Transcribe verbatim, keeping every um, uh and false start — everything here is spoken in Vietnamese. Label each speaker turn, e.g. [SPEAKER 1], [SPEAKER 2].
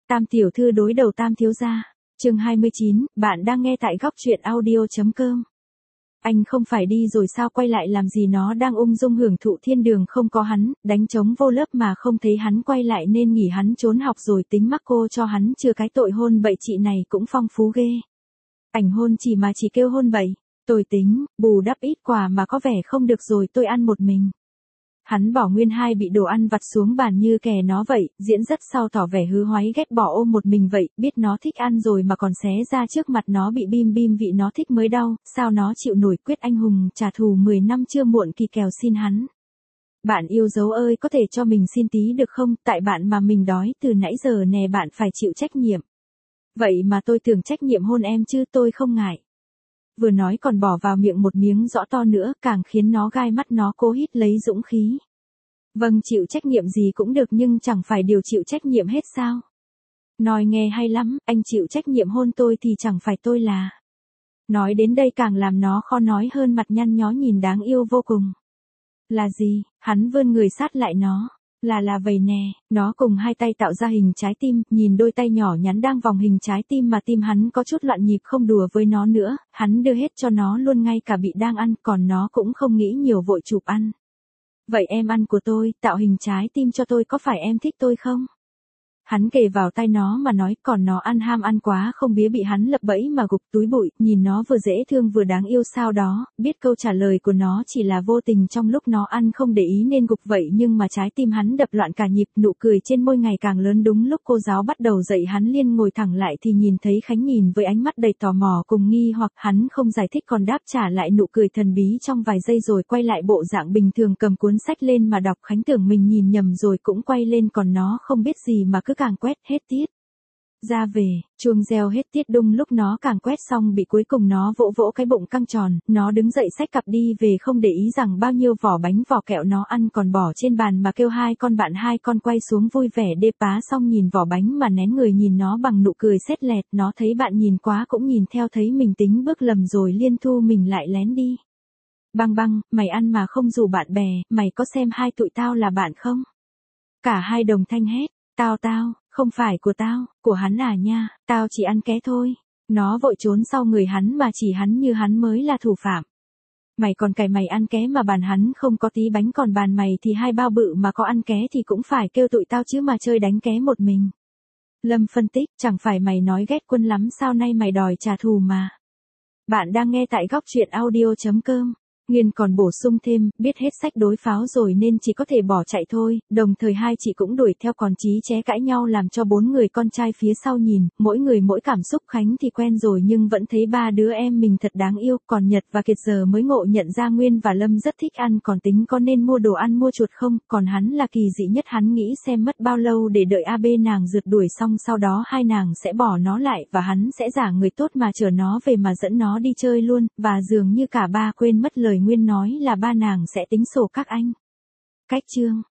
[SPEAKER 1] Tam tiểu thư đối đầu Tam thiếu gia. Chương hai mươi chín, bạn đang nghe tại góc truyện audio chấm com. Anh không phải đi rồi sao, quay lại làm gì, nó đang ung dung hưởng thụ thiên đường không có hắn, đánh trống vô lớp mà không thấy hắn quay lại nên nghỉ hắn trốn học rồi tính mắc cô cho hắn chừa cái tội hôn bậy, chị này cũng phong phú ghê. Ảnh hôn chỉ mà chỉ kêu hôn bậy, tôi tính, bù đắp ít quà mà có vẻ không được rồi tôi ăn một mình. Hắn bỏ nguyên hai bị đồ ăn vặt xuống bàn như kè nó vậy, diễn rất sau tỏ vẻ hứ hoáy ghét bỏ ôm một mình vậy, biết nó thích ăn rồi mà còn xé ra trước mặt nó bị bim bim vị nó thích mới đau, sao nó chịu nổi, quyết anh hùng trả thù mười năm chưa muộn, kỳ kèo xin hắn. Bạn yêu dấu ơi, có thể cho mình xin tí được không, tại bạn mà mình đói từ nãy giờ nè, bạn phải chịu trách nhiệm. Vậy mà tôi tưởng trách nhiệm hôn em chứ, tôi không ngại. Vừa nói còn bỏ vào miệng một miếng rõ to nữa, càng khiến nó gai mắt, nó cố hít lấy dũng khí. Vâng, chịu trách nhiệm gì cũng được nhưng chẳng phải đều chịu trách nhiệm hết sao? Nói nghe hay lắm, anh chịu trách nhiệm hôn tôi thì chẳng phải tôi là. Nói đến đây càng làm nó khó nói hơn, mặt nhăn nhó nhìn đáng yêu vô cùng. Là gì? Hắn vươn người sát lại nó. Là là vậy nè, nó cùng hai tay tạo ra hình trái tim, nhìn đôi tay nhỏ nhắn đang vòng hình trái tim mà tim hắn có chút loạn nhịp, không đùa với nó nữa, hắn đưa hết cho nó luôn, ngay cả bị đang ăn, còn nó cũng không nghĩ nhiều vội chụp ăn. Vậy em ăn của tôi, tạo hình trái tim cho tôi, có phải em thích tôi không? Hắn kề vào tai nó mà nói, còn nó ăn ham ăn quá không bía bị hắn lập bẫy mà gục túi bụi, nhìn nó vừa dễ thương vừa đáng yêu sao đó, biết câu trả lời của nó chỉ là vô tình trong lúc nó ăn không để ý nên gục vậy, nhưng mà trái tim hắn đập loạn cả nhịp, nụ cười trên môi ngày càng lớn. Đúng lúc cô giáo bắt đầu dạy hắn liên ngồi thẳng lại thì nhìn thấy Khánh nhìn với ánh mắt đầy tò mò cùng nghi hoặc, hắn không giải thích còn đáp trả lại nụ cười thần bí trong vài giây rồi quay lại bộ dạng bình thường cầm cuốn sách lên mà đọc. Khánh tưởng mình nhìn nhầm rồi cũng quay lên, còn nó không biết gì mà cứ càng quét hết tiết. Ra về, chuông reo hết tiết đung lúc nó càng quét xong bị cuối cùng nó vỗ vỗ cái bụng căng tròn, nó đứng dậy xách cặp đi về không để ý rằng bao nhiêu vỏ bánh vỏ kẹo nó ăn còn bỏ trên bàn mà kêu hai con bạn hai con quay xuống vui vẻ đê pá xong nhìn vỏ bánh mà nén người nhìn nó bằng nụ cười sét lẹt, nó thấy bạn nhìn quá cũng nhìn theo, thấy mình tính bước lầm rồi liên thu mình lại lén đi. Băng băng, mày ăn mà không rủ bạn bè, mày có xem hai tụi tao là bạn không? Cả hai đồng thanh hét. Tao tao, không phải của tao, của hắn à nha, tao chỉ ăn ké thôi. Nó vội trốn sau người hắn mà chỉ hắn như hắn mới là thủ phạm. Mày còn cày mày ăn ké mà bàn hắn không có tí bánh, còn bàn mày thì hai bao bự mà có ăn ké thì cũng phải kêu tụi tao chứ mà chơi đánh ké một mình. Lâm phân tích, chẳng phải mày nói ghét Quân lắm sao nay mày đòi trả thù mà. Bạn đang nghe tại góc truyện audio chấm com. Nghiên còn bổ sung thêm, biết hết sách đối pháo rồi nên chỉ có thể bỏ chạy thôi, đồng thời hai chị cũng đuổi theo, còn Chí ché cãi nhau làm cho bốn người con trai phía sau nhìn, mỗi người mỗi cảm xúc. Khánh thì quen rồi nhưng vẫn thấy ba đứa em mình thật đáng yêu, còn Nhật và Kiệt giờ mới ngộ nhận ra Nguyên và Lâm rất thích ăn, còn tính có nên mua đồ ăn mua chuột không, còn hắn là kỳ dị nhất, hắn nghĩ xem mất bao lâu để đợi a bê nàng rượt đuổi xong sau đó hai nàng sẽ bỏ nó lại và hắn sẽ giả người tốt mà chở nó về mà dẫn nó đi chơi luôn, và dường như cả ba quên mất lời Nguyên nói là ba nàng sẽ tính sổ các anh. Cách chương